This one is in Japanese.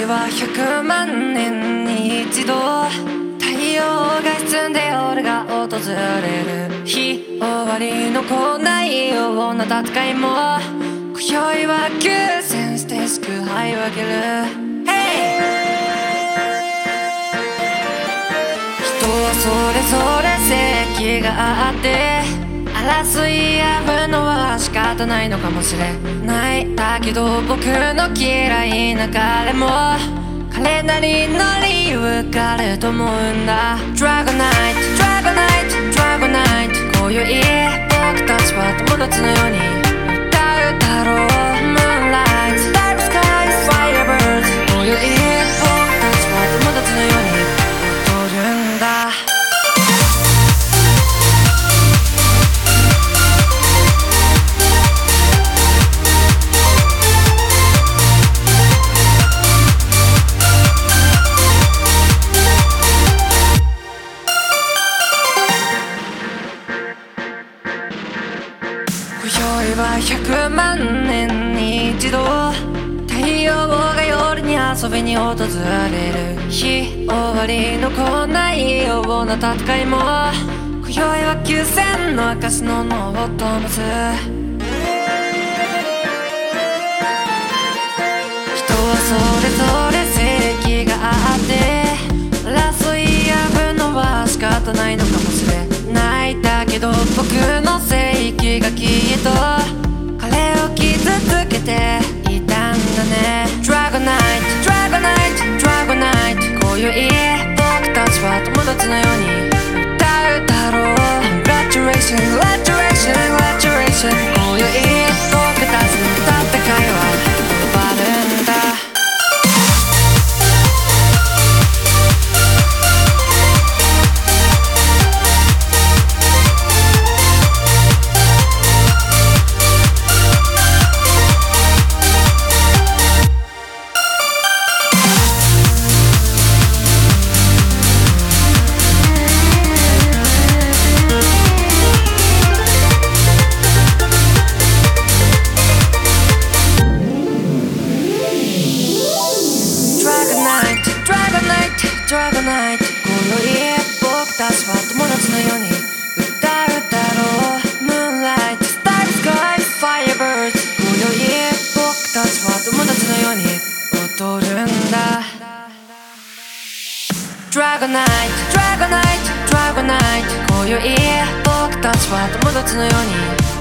は100万年に一度、太陽が沈んで俺が訪れる日、終わりの来ないような戦いも今宵は休戦して祝杯をあげる。人はそれぞれ正義があって、争いやぶのは仕方ないのかもしれない。だけど僕の嫌いな彼も彼なりの理由があると思うんだ。 Dragon Night Dragon Night Dragon Night 今宵僕たちは友達のように歌うだろう。 Moonlight Dark Skies Firebirds 今宵僕たちは友達のように踊るんだ。今宵は100万年に一度、太陽が夜に遊びに訪れる日、終わりの来ないような戦いも今宵は休戦の証のノートマス。人はそれぞれ正義があって、争いやぶのは仕方ないのかもしれない。だけど僕の正義がきっと彼を傷つけていたんだね。 Dragon Night Dragon Night Dragon Night 今宵僕たちは友達のように歌うだろう。 Congratulations Congratulations Congratulations 今宵僕たちの戦いは終わるんだ。Dragon Night 今宵僕たちは友達のように歌うだろう。 Moonlight Star Sky Firebirds 今宵僕たちは友達のように踊るんだ。 Dragon Night Dragon Night Dragon Night 今宵僕たちは友達のように